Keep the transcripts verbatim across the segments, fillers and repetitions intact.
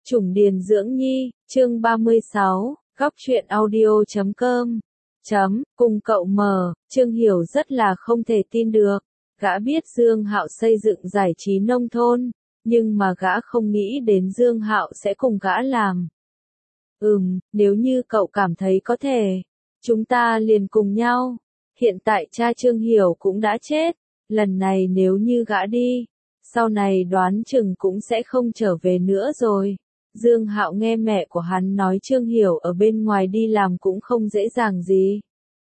Chủng Điền Dưỡng Nhi, chương ba mươi sáu, góc truyện audio chấm com. Chấm, cùng cậu mở, Trương Hiểu rất là không thể tin được. Gã biết Dương Hạo xây dựng giải trí nông thôn, nhưng mà gã không nghĩ đến Dương Hạo sẽ cùng gã làm. Ừm, nếu như cậu cảm thấy có thể, chúng ta liền cùng nhau. Hiện tại cha Trương Hiểu cũng đã chết, lần này nếu như gã đi, sau này đoán chừng cũng sẽ không trở về nữa rồi. Dương Hạo nghe mẹ của hắn nói Trương Hiểu ở bên ngoài đi làm cũng không dễ dàng gì.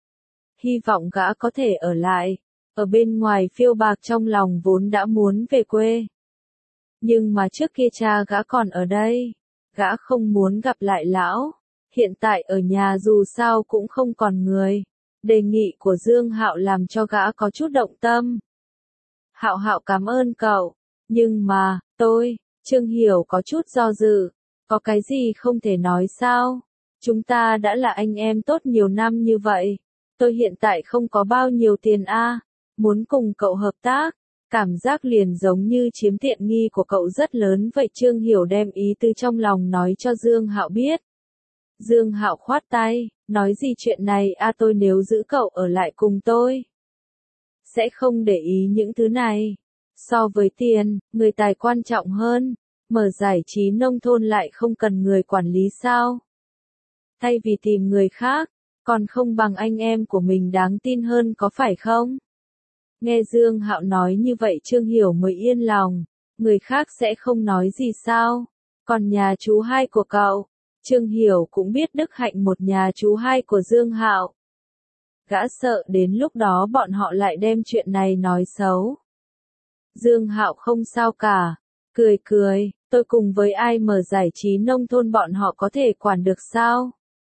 Hy vọng gã có thể ở lại, ở bên ngoài phiêu bạc trong lòng vốn đã muốn về quê. Nhưng mà trước kia cha gã còn ở đây, gã không muốn gặp lại lão, hiện tại ở nhà dù sao cũng không còn người. Đề nghị của Dương Hạo làm cho gã có chút động tâm. Hạo Hạo cảm ơn cậu, nhưng mà, tôi, Trương Hiểu có chút do dự. Có cái gì không thể nói sao? Chúng ta đã là anh em tốt nhiều năm như vậy. Tôi hiện tại không có bao nhiêu tiền a, muốn cùng cậu hợp tác, cảm giác liền giống như chiếm tiện nghi của cậu rất lớn vậy. Trương Hiểu đem ý tư trong lòng nói cho Dương Hạo biết. Dương Hạo khoát tay, nói gì chuyện này a, tôi nếu giữ cậu ở lại cùng tôi, sẽ không để ý những thứ này. So với tiền, người tài quan trọng hơn. Mở giải trí nông thôn lại không cần người quản lý sao? Thay vì tìm người khác, còn không bằng anh em của mình đáng tin hơn có phải không? Nghe Dương Hạo nói như vậy Trương Hiểu mới yên lòng, người khác sẽ không nói gì sao? Còn nhà chú hai của cậu, Trương Hiểu cũng biết đức hạnh một nhà chú hai của Dương Hạo. Gã sợ đến lúc đó bọn họ lại đem chuyện này nói xấu. Dương Hạo không sao cả, cười cười. Tôi cùng với ai mở giải trí nông thôn bọn họ có thể quản được sao?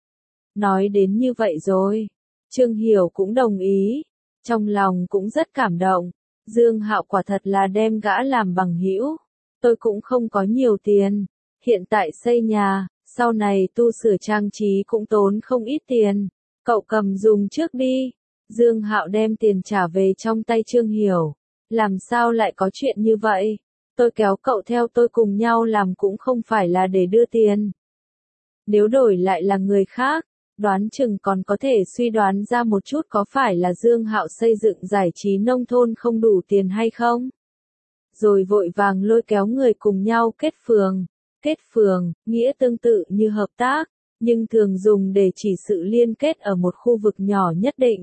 Nói đến như vậy rồi, Trương Hiểu cũng đồng ý, trong lòng cũng rất cảm động. Dương Hạo quả thật là đem gã làm bằng hữu. Tôi cũng không có nhiều tiền, hiện tại xây nhà, sau này tu sửa trang trí cũng tốn không ít tiền. Cậu cầm dùng trước đi. Dương Hạo đem tiền trả về trong tay Trương Hiểu. Làm sao lại có chuyện như vậy? Tôi kéo cậu theo tôi cùng nhau làm cũng không phải là để đưa tiền. Nếu đổi lại là người khác, đoán chừng còn có thể suy đoán ra một chút có phải là Dương Hạo xây dựng giải trí nông thôn không đủ tiền hay không. Rồi vội vàng lôi kéo người cùng nhau kết phường. Kết phường, nghĩa tương tự như hợp tác, nhưng thường dùng để chỉ sự liên kết ở một khu vực nhỏ nhất định.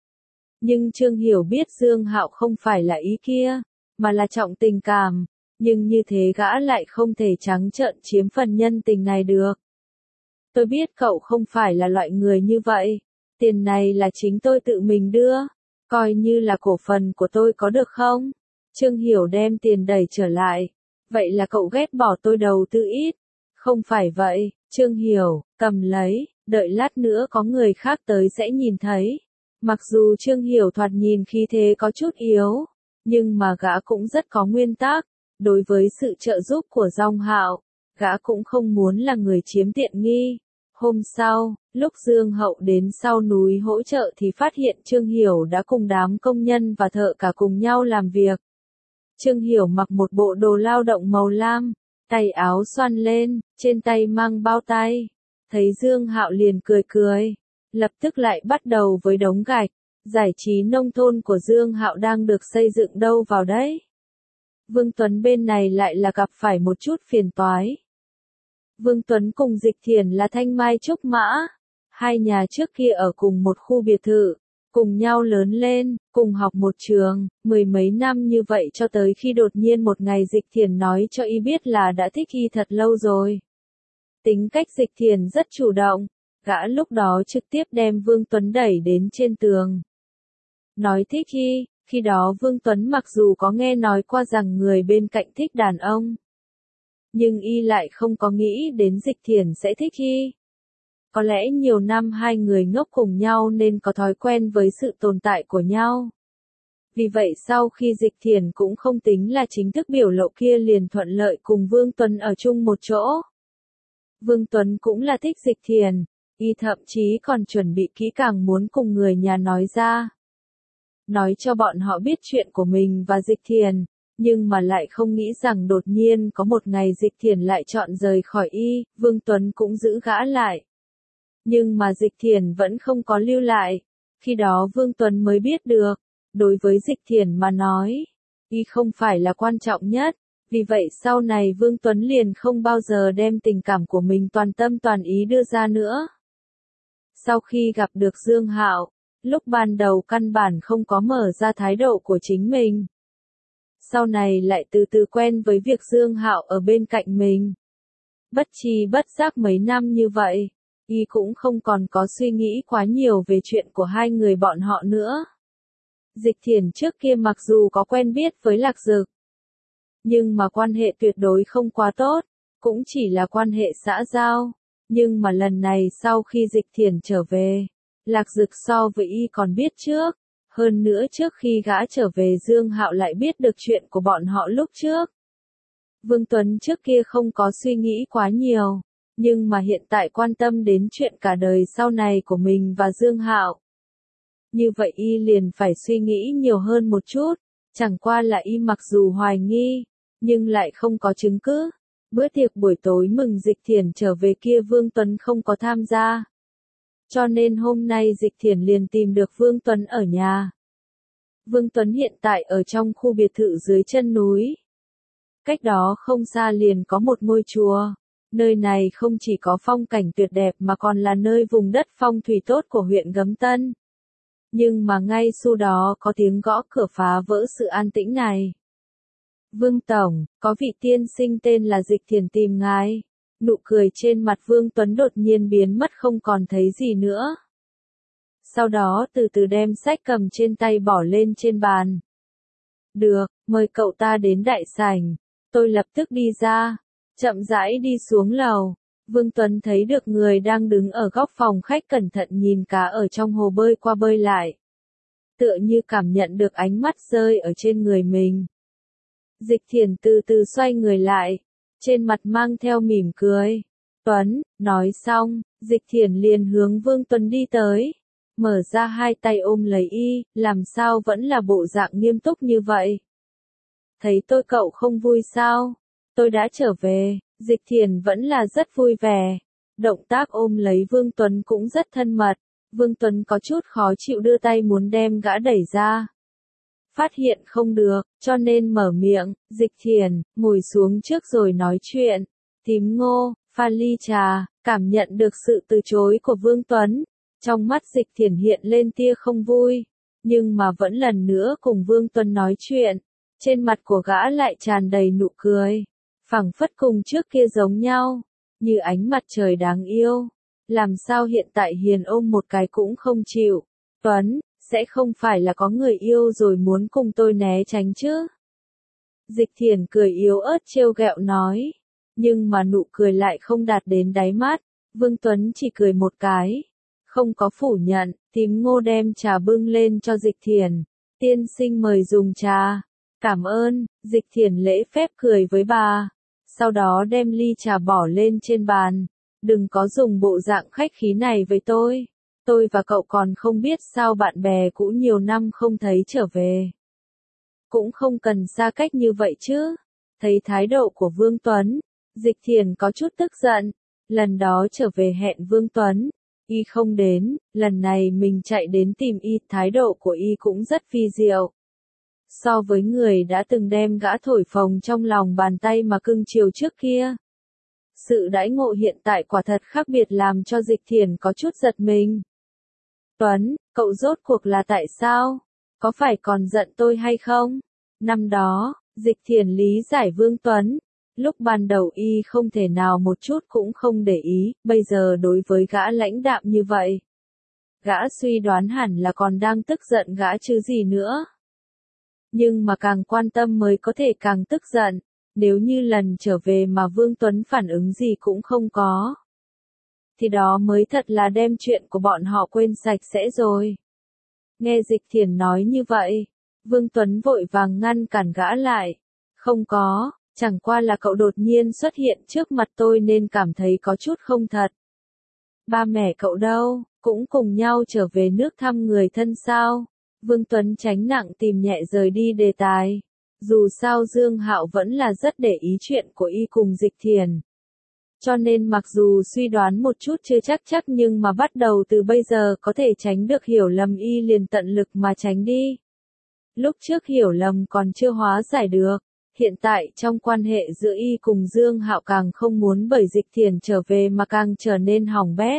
Nhưng Trương Hiểu biết Dương Hạo không phải là ý kia, mà là trọng tình cảm. Nhưng như thế gã lại không thể trắng trợn chiếm phần nhân tình này được. Tôi biết cậu không phải là loại người như vậy. Tiền này là chính tôi tự mình đưa. Coi như là cổ phần của tôi có được không? Trương Hiểu đem tiền đẩy trở lại. Vậy là cậu ghét bỏ tôi đầu tư ít. Không phải vậy, Trương Hiểu, cầm lấy, đợi lát nữa có người khác tới sẽ nhìn thấy. Mặc dù Trương Hiểu thoạt nhìn khí thế có chút yếu, nhưng mà gã cũng rất có nguyên tắc. Đối với sự trợ giúp của Dương Hạo, gã cũng không muốn là người chiếm tiện nghi. Hôm sau, lúc Dương Hậu đến sau núi hỗ trợ thì phát hiện Trương Hiểu đã cùng đám công nhân và thợ cả cùng nhau làm việc. Trương Hiểu mặc một bộ đồ lao động màu lam, tay áo xoăn lên, trên tay mang bao tay. Thấy Dương Hạo liền cười cười, lập tức lại bắt đầu với đống gạch. Giải trí nông thôn của Dương Hạo đang được xây dựng đâu vào đấy. Vương Tuấn bên này lại là gặp phải một chút phiền toái. Vương Tuấn cùng Dịch Thiển là thanh mai trúc mã. Hai nhà trước kia ở cùng một khu biệt thự, cùng nhau lớn lên, cùng học một trường, mười mấy năm như vậy cho tới khi đột nhiên một ngày Dịch Thiển nói cho y biết là đã thích y thật lâu rồi. Tính cách Dịch Thiển rất chủ động, gã lúc đó trực tiếp đem Vương Tuấn đẩy đến trên tường. Nói thích y. Khi đó Vương Tuấn mặc dù có nghe nói qua rằng người bên cạnh thích đàn ông, nhưng y lại không có nghĩ đến Dịch Thiển sẽ thích y. Có lẽ nhiều năm hai người ngốc cùng nhau nên có thói quen với sự tồn tại của nhau. Vì vậy sau khi Dịch Thiển cũng không tính là chính thức biểu lộ kia liền thuận lợi cùng Vương Tuấn ở chung một chỗ. Vương Tuấn cũng là thích Dịch Thiển, y thậm chí còn chuẩn bị kỹ càng muốn cùng người nhà nói ra. Nói cho bọn họ biết chuyện của mình và Dịch Thiển. Nhưng mà lại không nghĩ rằng đột nhiên có một ngày Dịch Thiển lại chọn rời khỏi y, Vương Tuấn cũng giữ gã lại. Nhưng mà Dịch Thiển vẫn không có lưu lại. Khi đó Vương Tuấn mới biết được, đối với Dịch Thiển mà nói, y không phải là quan trọng nhất. Vì vậy sau này Vương Tuấn liền không bao giờ đem tình cảm của mình toàn tâm toàn ý đưa ra nữa. Sau khi gặp được Dương Hạo, lúc ban đầu căn bản không có mở ra thái độ của chính mình. Sau này lại từ từ quen với việc Dương Hạo ở bên cạnh mình. Bất tri bất giác mấy năm như vậy, y cũng không còn có suy nghĩ quá nhiều về chuyện của hai người bọn họ nữa. Dịch Thiển trước kia mặc dù có quen biết với Lạc Dực, nhưng mà quan hệ tuyệt đối không quá tốt, cũng chỉ là quan hệ xã giao. Nhưng mà lần này sau khi Dịch Thiển trở về, Lạc Dực so với y còn biết trước. Hơn nữa trước khi gã trở về Dương Hạo lại biết được chuyện của bọn họ lúc trước. Vương Tuấn trước kia không có suy nghĩ quá nhiều, nhưng mà hiện tại quan tâm đến chuyện cả đời sau này của mình và Dương Hạo. Như vậy y liền phải suy nghĩ nhiều hơn một chút, chẳng qua là y mặc dù hoài nghi, nhưng lại không có chứng cứ. Bữa tiệc buổi tối mừng Dịch Thiển trở về kia Vương Tuấn không có tham gia. Cho nên hôm nay Dịch Thiển liền tìm được Vương Tuấn ở nhà. Vương Tuấn hiện tại ở trong khu biệt thự dưới chân núi. Cách đó không xa liền có một ngôi chùa. Nơi này không chỉ có phong cảnh tuyệt đẹp mà còn là nơi vùng đất phong thủy tốt của huyện Gấm Tân. Nhưng mà ngay sau đó có tiếng gõ cửa phá vỡ sự an tĩnh này. Vương Tổng, có vị tiên sinh tên là Dịch Thiển tìm ngài. Nụ cười trên mặt Vương Tuấn đột nhiên biến mất không còn thấy gì nữa. Sau đó từ từ đem sách cầm trên tay bỏ lên trên bàn. Được, mời cậu ta đến đại sảnh. Tôi lập tức đi ra, chậm rãi đi xuống lầu. Vương Tuấn thấy được người đang đứng ở góc phòng khách cẩn thận nhìn cá ở trong hồ bơi qua bơi lại. Tựa như cảm nhận được ánh mắt rơi ở trên người mình. Dịch Thiển từ từ xoay người lại, trên mặt mang theo mỉm cười. Tuấn, nói xong, Dịch Thiển liền hướng Vương Tuấn đi tới. Mở ra hai tay ôm lấy y, làm sao vẫn là bộ dạng nghiêm túc như vậy. Thấy tôi cậu không vui sao? Tôi đã trở về, Dịch Thiển vẫn là rất vui vẻ. Động tác ôm lấy Vương Tuấn cũng rất thân mật. Vương Tuấn có chút khó chịu đưa tay muốn đem gã đẩy ra. Phát hiện không được, cho nên mở miệng, Dịch Thiển, ngồi xuống trước rồi nói chuyện. Tím Ngô, pha ly trà, cảm nhận được sự từ chối của Vương Tuấn. Trong mắt Dịch Thiển hiện lên tia không vui, nhưng mà vẫn lần nữa cùng Vương Tuấn nói chuyện. Trên mặt của gã lại tràn đầy nụ cười, phảng phất cùng trước kia giống nhau, như ánh mặt trời đáng yêu. Làm sao hiện tại hiền ôm một cái cũng không chịu. Tuấn, sẽ không phải là có người yêu rồi muốn cùng tôi né tránh chứ? Dịch Thiển cười yếu ớt trêu ghẹo nói, nhưng mà nụ cười lại không đạt đến đáy mắt. Vương Tuấn chỉ cười một cái, không có phủ nhận. Tím Ngô đem trà bưng lên cho Dịch Thiển. Tiên sinh mời dùng trà. Cảm ơn. Dịch Thiển lễ phép cười với bà, sau đó đem ly trà bỏ lên trên bàn. Đừng có dùng bộ dạng khách khí này với tôi. Tôi và cậu còn không biết sao bạn bè cũ nhiều năm không thấy trở về. Cũng không cần xa cách như vậy chứ. Thấy thái độ của Vương Tuấn, Dịch Thiển có chút tức giận. Lần đó trở về hẹn Vương Tuấn, y không đến, lần này mình chạy đến tìm y, thái độ của y cũng rất phi diệu. So với người đã từng đem gã thổi phồng trong lòng bàn tay mà cưng chiều trước kia. Sự đãi ngộ hiện tại quả thật khác biệt làm cho Dịch Thiển có chút giật mình. Tuấn, cậu rốt cuộc là tại sao? Có phải còn giận tôi hay không? Năm đó, Dịch Thiển lý giải Vương Tuấn. Lúc ban đầu y không thể nào một chút cũng không để ý, bây giờ đối với gã lãnh đạm như vậy. Gã suy đoán hẳn là còn đang tức giận gã chứ gì nữa. Nhưng mà càng quan tâm mới có thể càng tức giận, nếu như lần trở về mà Vương Tuấn phản ứng gì cũng không có. Thì đó mới thật là đem chuyện của bọn họ quên sạch sẽ rồi. Nghe Dịch Thiển nói như vậy, Vương Tuấn vội vàng ngăn cản gã lại. Không có, chẳng qua là cậu đột nhiên xuất hiện trước mặt tôi nên cảm thấy có chút không thật. Ba mẹ cậu đâu, cũng cùng nhau trở về nước thăm người thân sao? Vương Tuấn tránh nặng tìm nhẹ rời đi đề tài. Dù sao Dương Hạo vẫn là rất để ý chuyện của y cùng Dịch Thiền. Cho nên mặc dù suy đoán một chút chưa chắc chắc nhưng mà bắt đầu từ bây giờ có thể tránh được hiểu lầm y liền tận lực mà tránh đi. Lúc trước hiểu lầm còn chưa hóa giải được, hiện tại trong quan hệ giữa y cùng Dương Hạo càng không muốn bởi Dịch Thiền trở về mà càng trở nên hỏng bét.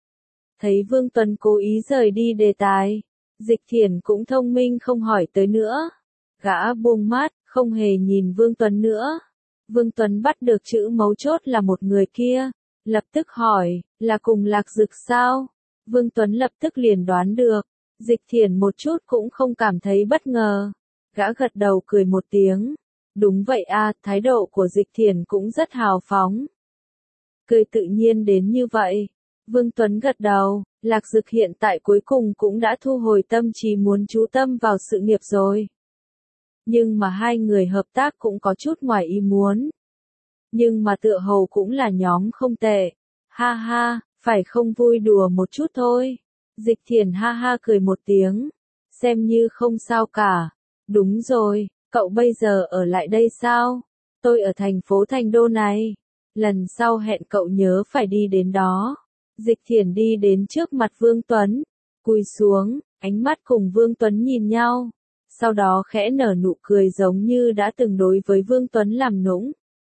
Thấy Vương Tuấn cố ý rời đi đề tài, Dịch Thiền cũng thông minh không hỏi tới nữa. Gã buông mắt, không hề nhìn Vương Tuấn nữa. Vương Tuấn bắt được chữ mấu chốt là một người kia, lập tức hỏi, là cùng Lạc Dực sao? Vương Tuấn lập tức liền đoán được, Dịch Thiền một chút cũng không cảm thấy bất ngờ. Gã gật đầu cười một tiếng, đúng vậy a, thái độ của Dịch Thiền cũng rất hào phóng. Cười tự nhiên đến như vậy. Vương Tuấn gật đầu, Lạc Dực hiện tại cuối cùng cũng đã thu hồi tâm trí muốn chú tâm vào sự nghiệp rồi. Nhưng mà hai người hợp tác cũng có chút ngoài ý muốn. Nhưng mà tựa hồ cũng là nhóm không tệ. Ha ha, phải không vui đùa một chút thôi. Dịch Thiền ha ha cười một tiếng. Xem như không sao cả. Đúng rồi, cậu bây giờ ở lại đây sao? Tôi ở thành phố Thành Đô này. Lần sau hẹn cậu nhớ phải đi đến đó. Dịch Thiền đi đến trước mặt Vương Tuấn. Cúi xuống, ánh mắt cùng Vương Tuấn nhìn nhau. Sau đó khẽ nở nụ cười giống như đã từng đối với Vương Tuấn làm nũng.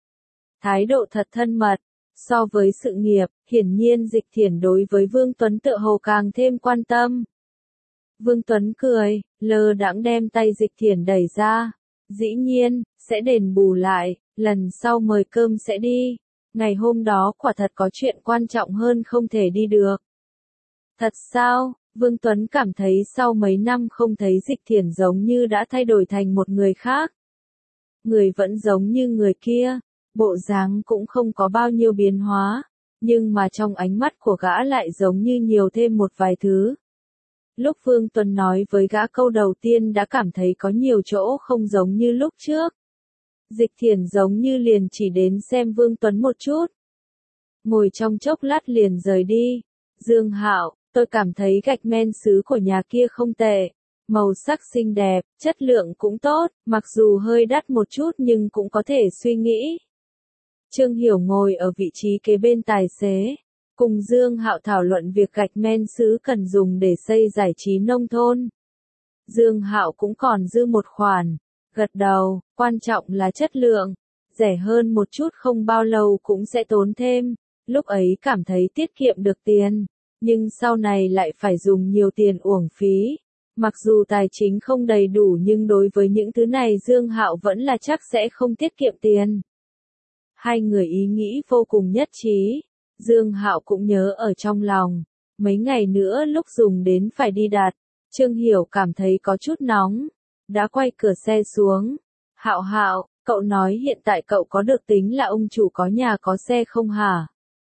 Thái độ thật thân mật. So với sự nghiệp, hiển nhiên Dịch Thiền đối với Vương Tuấn tựa hồ càng thêm quan tâm. Vương Tuấn cười, lơ đãng đem tay Dịch Thiền đẩy ra. Dĩ nhiên, sẽ đền bù lại, lần sau mời cơm sẽ đi. Ngày hôm đó quả thật có chuyện quan trọng hơn không thể đi được. Thật sao? Vương Tuấn cảm thấy sau mấy năm không thấy Dịch Thiền giống như đã thay đổi thành một người khác. Người vẫn giống như người kia, bộ dáng cũng không có bao nhiêu biến hóa, nhưng mà trong ánh mắt của gã lại giống như nhiều thêm một vài thứ. Lúc Vương Tuấn nói với gã câu đầu tiên đã cảm thấy có nhiều chỗ không giống như lúc trước. Dịch Thiền giống như liền chỉ đến xem Vương Tuấn một chút. Ngồi trong chốc lát liền rời đi. Dương Hạo, tôi cảm thấy gạch men sứ của nhà kia không tệ. Màu sắc xinh đẹp, chất lượng cũng tốt, mặc dù hơi đắt một chút nhưng cũng có thể suy nghĩ. Trương Hiểu ngồi ở vị trí kế bên tài xế. Cùng Dương Hạo thảo luận việc gạch men sứ cần dùng để xây giải trí nông thôn. Dương Hạo cũng còn dư một khoản. Gật đầu, quan trọng là chất lượng. Rẻ hơn một chút không bao lâu cũng sẽ tốn thêm. Lúc ấy cảm thấy tiết kiệm được tiền. Nhưng sau này lại phải dùng nhiều tiền uổng phí. Mặc dù tài chính không đầy đủ nhưng đối với những thứ này Dương Hạo vẫn là chắc sẽ không tiết kiệm tiền. Hai người ý nghĩ vô cùng nhất trí. Dương Hạo cũng nhớ ở trong lòng. Mấy ngày nữa lúc dùng đến phải đi đặt. Trương Hiểu cảm thấy có chút nóng. Đã quay cửa xe xuống. Hạo Hạo, cậu nói hiện tại cậu có được tính là ông chủ có nhà có xe không hả?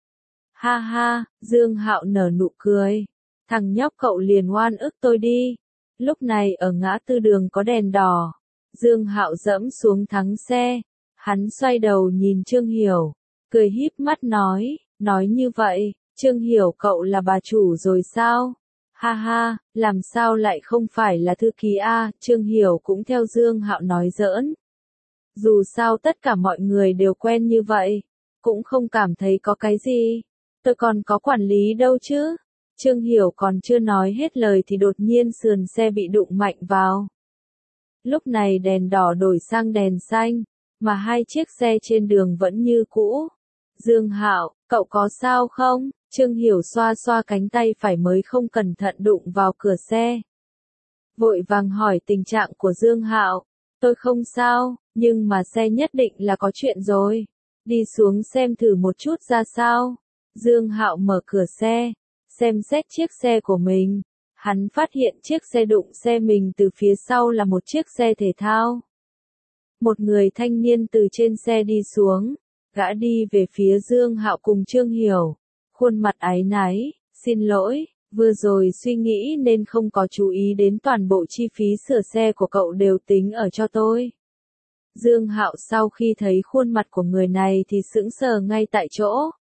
Ha ha, Dương Hạo nở nụ cười. Thằng nhóc cậu liền oan ức tôi đi. Lúc này ở ngã tư đường có đèn đỏ. Dương Hạo dẫm xuống thắng xe. Hắn xoay đầu nhìn Trương Hiểu. Cười híp mắt nói, nói như vậy, Trương Hiểu cậu là bà chủ rồi sao? Ha ha, làm sao lại không phải là thư ký a? Trương Hiểu cũng theo Dương Hạo nói giỡn. Dù sao tất cả mọi người đều quen như vậy, cũng không cảm thấy có cái gì. Tôi còn có quản lý đâu chứ? Trương Hiểu còn chưa nói hết lời thì đột nhiên sườn xe bị đụng mạnh vào. Lúc này đèn đỏ đổi sang đèn xanh, mà hai chiếc xe trên đường vẫn như cũ. Dương Hạo, cậu có sao không? Trương Hiểu xoa xoa cánh tay phải mới không cẩn thận đụng vào cửa xe. Vội vàng hỏi tình trạng của Dương Hạo. Tôi không sao, nhưng mà xe nhất định là có chuyện rồi. Đi xuống xem thử một chút ra sao. Dương Hạo mở cửa xe, xem xét chiếc xe của mình. Hắn phát hiện chiếc xe đụng xe mình từ phía sau là một chiếc xe thể thao. Một người thanh niên từ trên xe đi xuống, gã đi về phía Dương Hạo cùng Trương Hiểu. Khuôn mặt áy náy, xin lỗi, vừa rồi suy nghĩ nên không có chú ý đến toàn bộ chi phí sửa xe của cậu đều tính ở cho tôi. Dương Hạo sau khi thấy khuôn mặt của người này thì sững sờ ngay tại chỗ.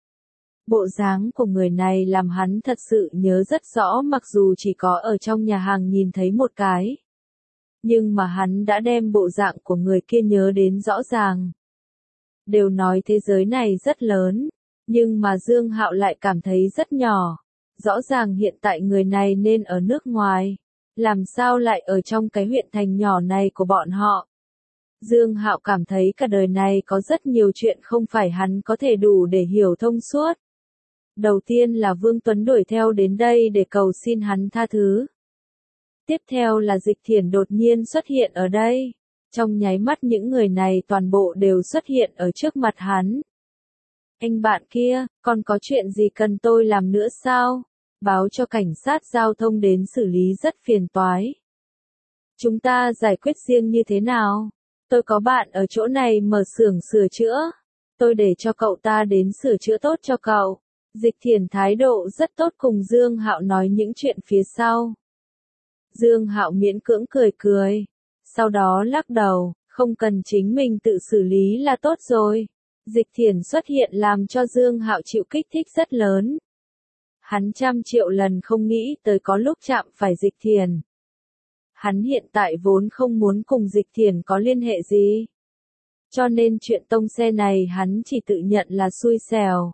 Bộ dáng của người này làm hắn thật sự nhớ rất rõ mặc dù chỉ có ở trong nhà hàng nhìn thấy một cái. Nhưng mà hắn đã đem bộ dạng của người kia nhớ đến rõ ràng. Đều nói thế giới này rất lớn, nhưng mà Dương Hạo lại cảm thấy rất nhỏ. Rõ ràng hiện tại người này nên ở nước ngoài, làm sao lại ở trong cái huyện thành nhỏ này của bọn họ. Dương Hạo cảm thấy cả đời này có rất nhiều chuyện không phải hắn có thể đủ để hiểu thông suốt. Đầu tiên là Vương Tuấn đuổi theo đến đây để cầu xin hắn tha thứ. Tiếp theo là Dịch Thiển đột nhiên xuất hiện ở đây. Trong nháy mắt những người này toàn bộ đều xuất hiện ở trước mặt hắn. Anh bạn kia, còn có chuyện gì cần tôi làm nữa sao? Báo cho cảnh sát giao thông đến xử lý rất phiền toái. Chúng ta giải quyết riêng như thế nào? Tôi có bạn ở chỗ này mở xưởng sửa chữa. Tôi để cho cậu ta đến sửa chữa tốt cho cậu. Dịch Thiển thái độ rất tốt cùng Dương Hạo nói những chuyện phía sau. Dương Hạo miễn cưỡng cười cười. Sau đó lắc đầu, không cần chính mình tự xử lý là tốt rồi. Dịch Thiển xuất hiện làm cho Dương Hạo chịu kích thích rất lớn. Hắn trăm triệu lần không nghĩ tới có lúc chạm phải Dịch Thiển. Hắn hiện tại vốn không muốn cùng Dịch Thiển có liên hệ gì. Cho nên chuyện tông xe này hắn chỉ tự nhận là xui xẻo.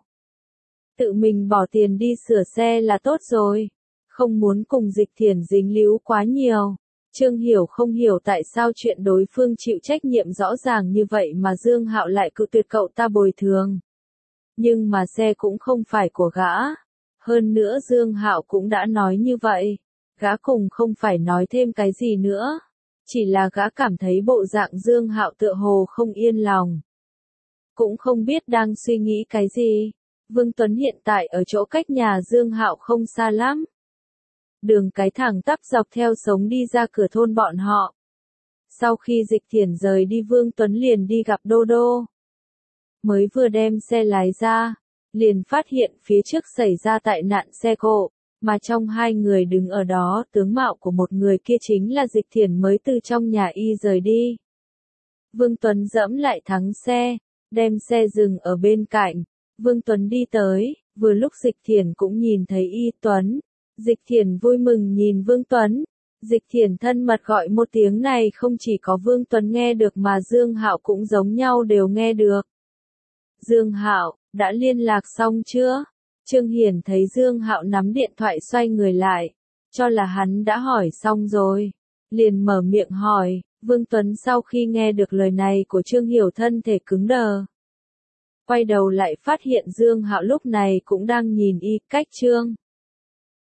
Tự mình bỏ tiền đi sửa xe là tốt rồi. Không muốn cùng Dịch Thiển dính líu quá nhiều. Trương Hiểu không hiểu tại sao chuyện đối phương chịu trách nhiệm rõ ràng như vậy mà Dương Hạo lại cự tuyệt cậu ta bồi thường. Nhưng mà xe cũng không phải của gã. Hơn nữa Dương Hạo cũng đã nói như vậy. Gã cùng không phải nói thêm cái gì nữa. Chỉ là gã cảm thấy bộ dạng Dương Hạo tựa hồ không yên lòng. Cũng không biết đang suy nghĩ cái gì. Vương Tuấn hiện tại ở chỗ cách nhà Dương Hạo không xa lắm. Đường cái thẳng tắp dọc theo sống đi ra cửa thôn bọn họ. Sau khi Dịch Thiển rời đi Vương Tuấn liền đi gặp Đô Đô. Mới vừa đem xe lái ra, liền phát hiện phía trước xảy ra tai nạn xe cộ, mà trong hai người đứng ở đó tướng mạo của một người kia chính là Dịch Thiển mới từ trong nhà y rời đi. Vương Tuấn dẫm lại thắng xe, đem xe dừng ở bên cạnh. Vương Tuấn đi tới, vừa lúc Dịch Thiển cũng nhìn thấy y Tuấn. Dịch Thiển vui mừng nhìn Vương Tuấn. Dịch Thiển thân mật gọi một tiếng này không chỉ có Vương Tuấn nghe được mà Dương Hạo cũng giống nhau đều nghe được. Dương Hạo, đã liên lạc xong chưa? Trương Hiển thấy Dương Hạo nắm điện thoại xoay người lại, cho là hắn đã hỏi xong rồi. Liền mở miệng hỏi, Vương Tuấn sau khi nghe được lời này của Trương Hiểu thân thể cứng đờ. Quay đầu lại phát hiện Dương Hạo lúc này cũng đang nhìn y cách Trương.